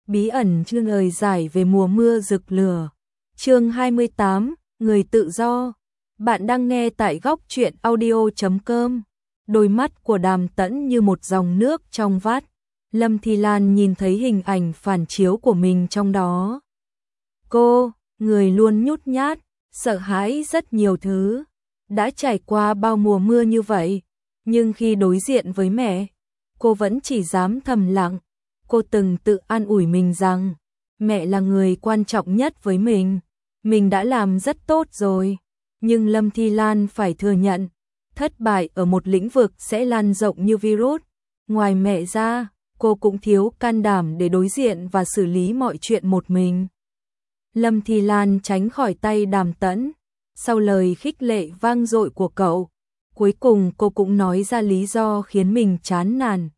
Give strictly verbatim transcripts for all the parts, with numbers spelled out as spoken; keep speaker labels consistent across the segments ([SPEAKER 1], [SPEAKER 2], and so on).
[SPEAKER 1] Bí ẩn chương lời giải về mùa mưa rực lửa. Chương hai mươi tám, người tự do. Bạn đang nghe tại góc truyện audio chấm com. Đôi mắt của Đàm Tẫn như một dòng nước trong vắt. Lâm Thi Lan nhìn thấy hình ảnh phản chiếu của mình trong đó. Cô, người luôn nhút nhát, sợ hãi rất nhiều thứ. Đã trải qua bao mùa mưa như vậy, nhưng khi đối diện với mẹ, cô vẫn chỉ dám thầm lặng. Cô từng tự an ủi mình rằng, mẹ là người quan trọng nhất với mình. Mình đã làm rất tốt rồi. Nhưng Lâm Thi Lan phải thừa nhận, thất bại ở một lĩnh vực sẽ lan rộng như virus. Ngoài mẹ ra, cô cũng thiếu can đảm để đối diện và xử lý mọi chuyện một mình. Lâm Thi Lan tránh khỏi tay Đàm Tẫn. Sau lời khích lệ vang dội của cậu, cuối cùng cô cũng nói ra lý do khiến mình chán nản.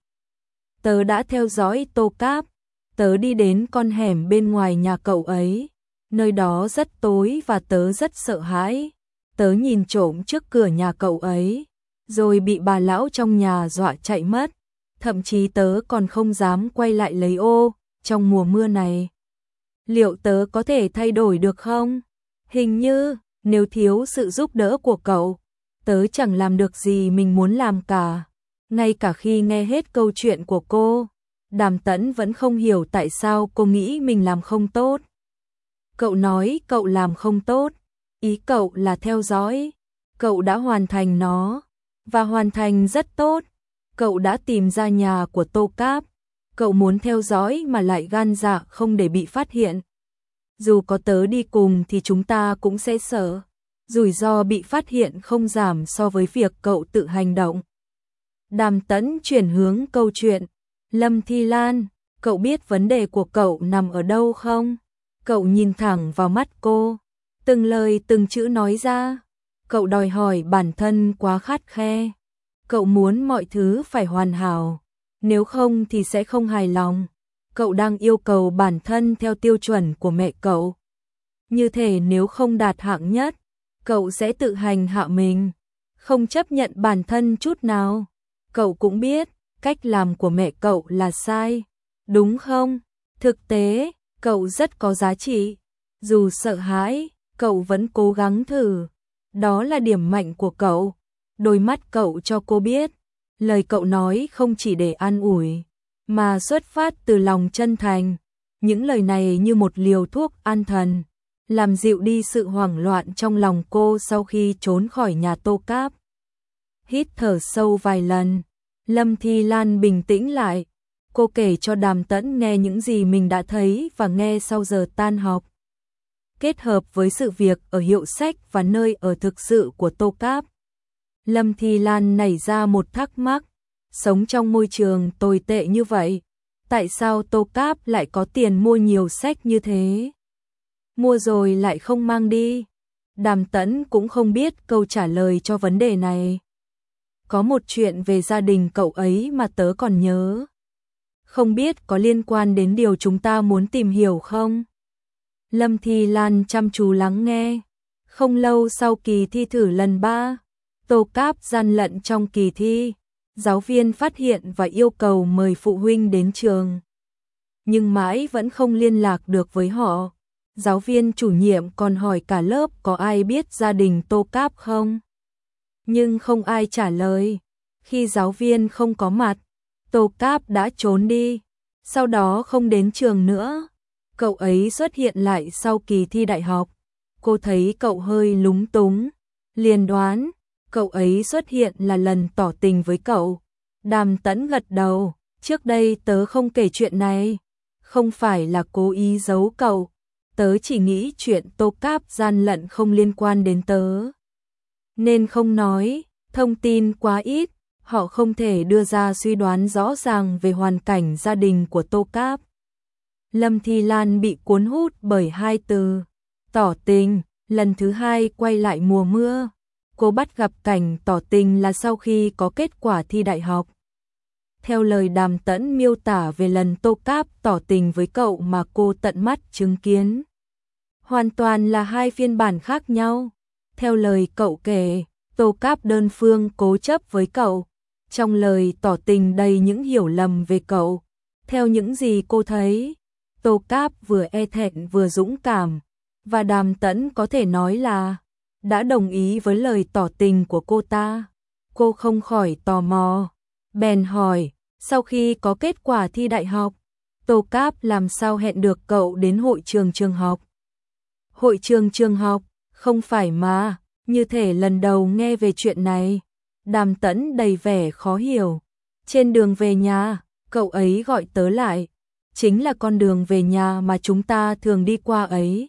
[SPEAKER 1] Tớ đã theo dõi Tô Cáp, tớ đi đến con hẻm bên ngoài nhà cậu ấy. Nơi đó rất tối và tớ rất sợ hãi. Tớ nhìn trộm trước cửa nhà cậu ấy, rồi bị bà lão trong nhà dọa chạy mất. Thậm chí tớ còn không dám quay lại lấy ô trong mùa mưa này. Liệu tớ có thể thay đổi được không? Hình như, nếu thiếu sự giúp đỡ của cậu, tớ chẳng làm được gì mình muốn làm cả. Ngay cả khi nghe hết câu chuyện của cô, Đàm Tẫn vẫn không hiểu tại sao cô nghĩ mình làm không tốt. Cậu nói cậu làm không tốt, ý cậu là theo dõi. Cậu đã hoàn thành nó, và hoàn thành rất tốt. Cậu đã tìm ra nhà của Tô Cáp. Cậu muốn theo dõi mà lại gan dạ không để bị phát hiện. Dù có tớ đi cùng thì chúng ta cũng sẽ sợ. Rủi ro bị phát hiện không giảm so với việc cậu tự hành động. Đàm Tẫn chuyển hướng câu chuyện. Lâm Thi Lan, cậu biết vấn đề của cậu nằm ở đâu không? Cậu nhìn thẳng vào mắt cô, từng lời từng chữ nói ra. Cậu đòi hỏi bản thân quá khắt khe. Cậu muốn mọi thứ phải hoàn hảo, nếu không thì sẽ không hài lòng. Cậu đang yêu cầu bản thân theo tiêu chuẩn của mẹ cậu. Như thể nếu không đạt hạng nhất, cậu sẽ tự hành hạ mình, không chấp nhận bản thân chút nào. Cậu cũng biết, cách làm của mẹ cậu là sai, đúng không? Thực tế, cậu rất có giá trị. Dù sợ hãi, cậu vẫn cố gắng thử. Đó là điểm mạnh của cậu. Đôi mắt cậu cho cô biết, lời cậu nói không chỉ để an ủi, mà xuất phát từ lòng chân thành. Những lời này như một liều thuốc an thần, làm dịu đi sự hoảng loạn trong lòng cô sau khi trốn khỏi nhà Tô Cáp. Hít thở sâu vài lần, Lâm Thi Lan bình tĩnh lại. Cô kể cho Đàm Tẫn nghe những gì mình đã thấy và nghe sau giờ tan học. Kết hợp với sự việc ở hiệu sách và nơi ở thực sự của Tô Cáp, Lâm Thi Lan nảy ra một thắc mắc. Sống trong môi trường tồi tệ như vậy, tại sao Tô Cáp lại có tiền mua nhiều sách như thế? Mua rồi lại không mang đi. Đàm Tẫn cũng không biết câu trả lời cho vấn đề này. Có một chuyện về gia đình cậu ấy mà tớ còn nhớ. Không biết có liên quan đến điều chúng ta muốn tìm hiểu không? Lâm Thi Lan chăm chú lắng nghe. Không lâu sau kỳ thi thử lần ba, Tô Cáp gian lận trong kỳ thi. Giáo viên phát hiện và yêu cầu mời phụ huynh đến trường. Nhưng mãi vẫn không liên lạc được với họ. Giáo viên chủ nhiệm còn hỏi cả lớp có ai biết gia đình Tô Cáp không? Nhưng không ai trả lời. Khi giáo viên không có mặt, Tô Cáp đã trốn đi. Sau đó không đến trường nữa. Cậu ấy xuất hiện lại sau kỳ thi đại học. Cô thấy cậu hơi lúng túng, liền đoán cậu ấy xuất hiện là lần tỏ tình với cậu. Đàm Tẫn gật đầu. Trước đây tớ không kể chuyện này. Không phải là cố ý giấu cậu. Tớ chỉ nghĩ chuyện Tô Cáp gian lận không liên quan đến tớ, nên không nói. Thông tin quá ít, họ không thể đưa ra suy đoán rõ ràng về hoàn cảnh gia đình của Tô Cáp. Lâm Thi Lan bị cuốn hút bởi hai từ tỏ tình. Lần thứ hai quay lại mùa mưa, cô bắt gặp cảnh tỏ tình là sau khi có kết quả thi đại học. Theo lời Đàm Tẫn miêu tả về lần Tô Cáp tỏ tình với cậu mà cô tận mắt chứng kiến, hoàn toàn là hai phiên bản khác nhau. Theo lời cậu kể, Tô Cáp đơn phương cố chấp với cậu. Trong lời tỏ tình đầy những hiểu lầm về cậu. Theo những gì cô thấy, Tô Cáp vừa e thẹn vừa dũng cảm, và Đàm Tẫn có thể nói là đã đồng ý với lời tỏ tình của cô ta. Cô không khỏi tò mò, bèn hỏi, sau khi có kết quả thi đại học, Tô Cáp làm sao hẹn được cậu đến hội trường trường học? Hội trường trường học, không phải mà, như thể lần đầu nghe về chuyện này. Đàm Tẫn đầy vẻ khó hiểu. Trên đường về nhà, cậu ấy gọi tớ lại. Chính là con đường về nhà mà chúng ta thường đi qua ấy.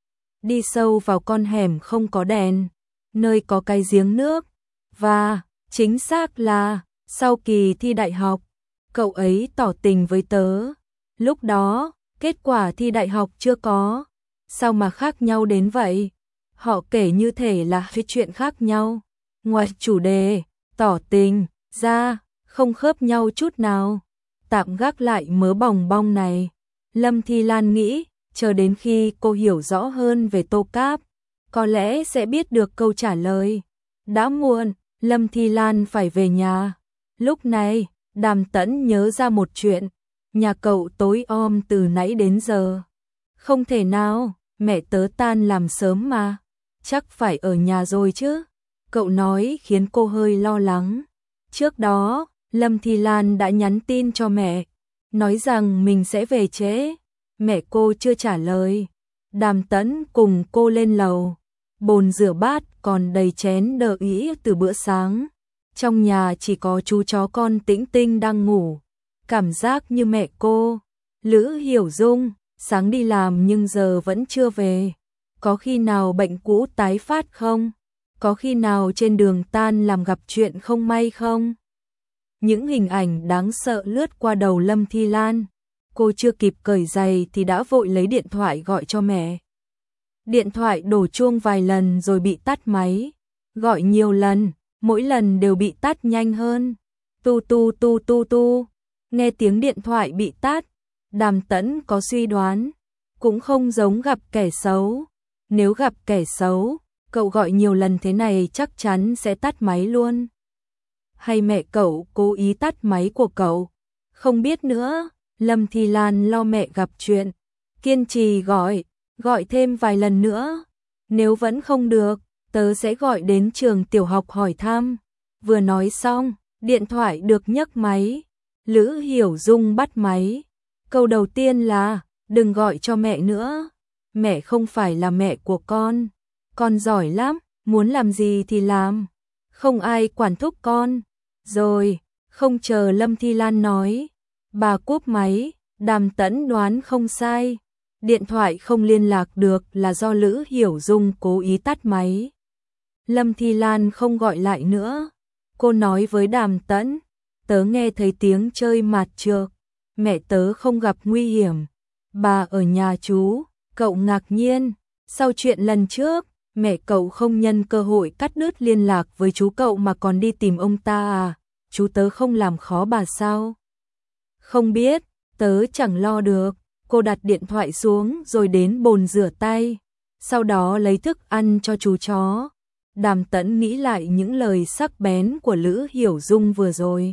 [SPEAKER 1] Đi sâu vào con hẻm không có đèn, nơi có cái giếng nước. Và, chính xác là, sau kỳ thi đại học, cậu ấy tỏ tình với tớ. Lúc đó, kết quả thi đại học chưa có. Sao mà khác nhau đến vậy? Họ kể như thể là hai chuyện khác nhau. Ngoài chủ đề, tỏ tình, ra, không khớp nhau chút nào. Tạm gác lại mớ bòng bong này. Lâm Thi Lan nghĩ, chờ đến khi cô hiểu rõ hơn về Tô Cáp, có lẽ sẽ biết được câu trả lời. Đã muộn, Lâm Thi Lan phải về nhà. Lúc này, Đàm Tẫn nhớ ra một chuyện. Nhà cậu tối om từ nãy đến giờ. Không thể nào, mẹ tớ tan làm sớm mà. Chắc phải ở nhà rồi chứ. Cậu nói khiến cô hơi lo lắng. Trước đó, Lâm Thi Lan đã nhắn tin cho mẹ, nói rằng mình sẽ về trễ. Mẹ cô chưa trả lời. Đàm Tẫn cùng cô lên lầu. Bồn rửa bát còn đầy chén đờ ĩ từ bữa sáng. Trong nhà chỉ có chú chó con Tĩnh Tinh đang ngủ. Cảm giác như mẹ cô, Lữ Hiểu Dung, sáng đi làm nhưng giờ vẫn chưa về. Có khi nào bệnh cũ tái phát không? Có khi nào trên đường tan làm gặp chuyện không may không? Những hình ảnh đáng sợ lướt qua đầu Lâm Thi Lan. Cô chưa kịp cởi giày thì đã vội lấy điện thoại gọi cho mẹ. Điện thoại đổ chuông vài lần rồi bị tắt máy. Gọi nhiều lần, mỗi lần đều bị tắt nhanh hơn. Tu tu tu tu tu. Nghe tiếng điện thoại bị tắt, Đàm Tẫn có suy đoán, cũng không giống gặp kẻ xấu. Nếu gặp kẻ xấu, cậu gọi nhiều lần thế này chắc chắn sẽ tắt máy luôn. Hay mẹ cậu cố ý tắt máy của cậu? Không biết nữa. Lâm Thi Lan lo mẹ gặp chuyện, kiên trì gọi, gọi thêm vài lần nữa. Nếu vẫn không được, tớ sẽ gọi đến trường tiểu học hỏi thăm. Vừa nói xong, điện thoại được nhấc máy. Lữ Hiểu Dung bắt máy. Câu đầu tiên là, đừng gọi cho mẹ nữa. Mẹ không phải là mẹ của con. Con giỏi lắm, muốn làm gì thì làm. Không ai quản thúc con. Rồi, không chờ Lâm Thi Lan nói, bà cúp máy. Đàm Tẫn đoán không sai. Điện thoại không liên lạc được là do Lữ Hiểu Dung cố ý tắt máy. Lâm Thi Lan không gọi lại nữa. Cô nói với Đàm Tẫn, tớ nghe thấy tiếng chơi mạt trược. Mẹ tớ không gặp nguy hiểm. Bà ở nhà chú. Cậu ngạc nhiên. Sau chuyện lần trước, mẹ cậu không nhân cơ hội cắt đứt liên lạc với chú cậu mà còn đi tìm ông ta à? Chú tớ không làm khó bà sao? Không biết, tớ chẳng lo được. Cô đặt điện thoại xuống rồi đến bồn rửa tay. Sau đó lấy thức ăn cho chú chó. Đàm Tẫn nghĩ lại những lời sắc bén của Lữ Hiểu Dung vừa rồi.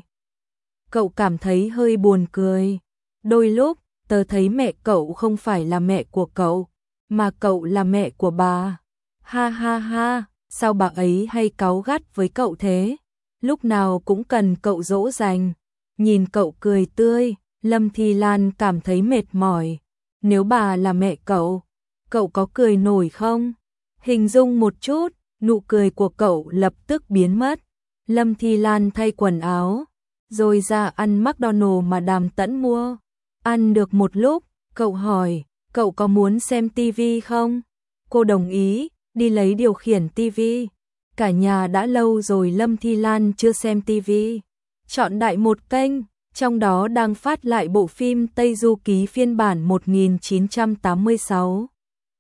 [SPEAKER 1] Cậu cảm thấy hơi buồn cười. Đôi lúc, tớ thấy mẹ cậu không phải là mẹ của cậu, mà cậu là mẹ của bà. Ha ha ha, sao bà ấy hay cáu gắt với cậu thế? Lúc nào cũng cần cậu dỗ dành. Nhìn cậu cười tươi, Lâm Thi Lan cảm thấy mệt mỏi. Nếu bà là mẹ cậu, cậu có cười nổi không? Hình dung một chút, nụ cười của cậu lập tức biến mất. Lâm Thi Lan thay quần áo, rồi ra ăn McDonald's mà Đàm Tẫn mua. Ăn được một lúc, cậu hỏi, cậu có muốn xem tivi không? Cô đồng ý, đi lấy điều khiển tivi. Cả nhà đã lâu rồi Lâm Thi Lan chưa xem tivi. Chọn đại một kênh, trong đó đang phát lại bộ phim Tây Du Ký phiên bản một nghìn chín trăm tám mươi sáu.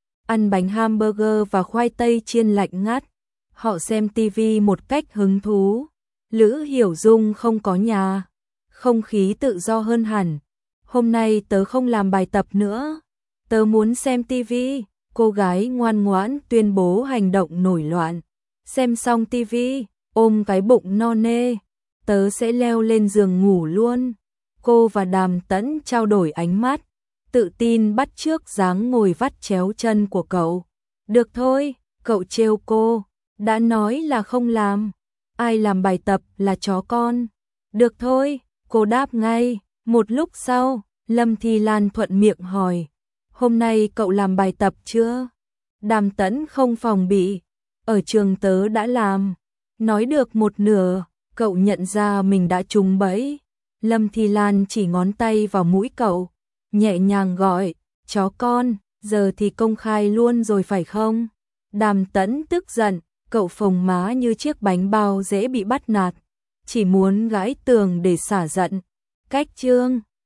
[SPEAKER 1] Ăn bánh hamburger và khoai tây chiên lạnh ngắt. Họ xem tivi một cách hứng thú. Lữ Hiểu Dung không có nhà. Không khí tự do hơn hẳn. Hôm nay tớ không làm bài tập nữa. Tớ muốn xem tivi. Cô gái ngoan ngoãn tuyên bố hành động nổi loạn. Xem xong tivi, ôm cái bụng no nê. Tớ sẽ leo lên giường ngủ luôn. Cô và Đàm Tẫn trao đổi ánh mắt. tự tin bắt chước dáng ngồi vắt chéo chân của cậu. Được thôi, cậu trêu cô, đã nói là không làm. Ai làm bài tập là chó con. Được thôi, cô đáp ngay. Một lúc sau, Lâm Thi Lan thuận miệng hỏi, hôm nay cậu làm bài tập chưa? Đàm Tẫn không phòng bị, ở trường tớ đã làm. Nói được một nửa, cậu nhận ra mình đã trúng bẫy. Lâm Thi Lan chỉ ngón tay vào mũi cậu, nhẹ nhàng gọi, chó con, giờ thì công khai luôn rồi phải không? Đàm Tẫn tức giận, cậu phồng má như chiếc bánh bao dễ bị bắt nạt, chỉ muốn gãi tường để xả giận. Cách chương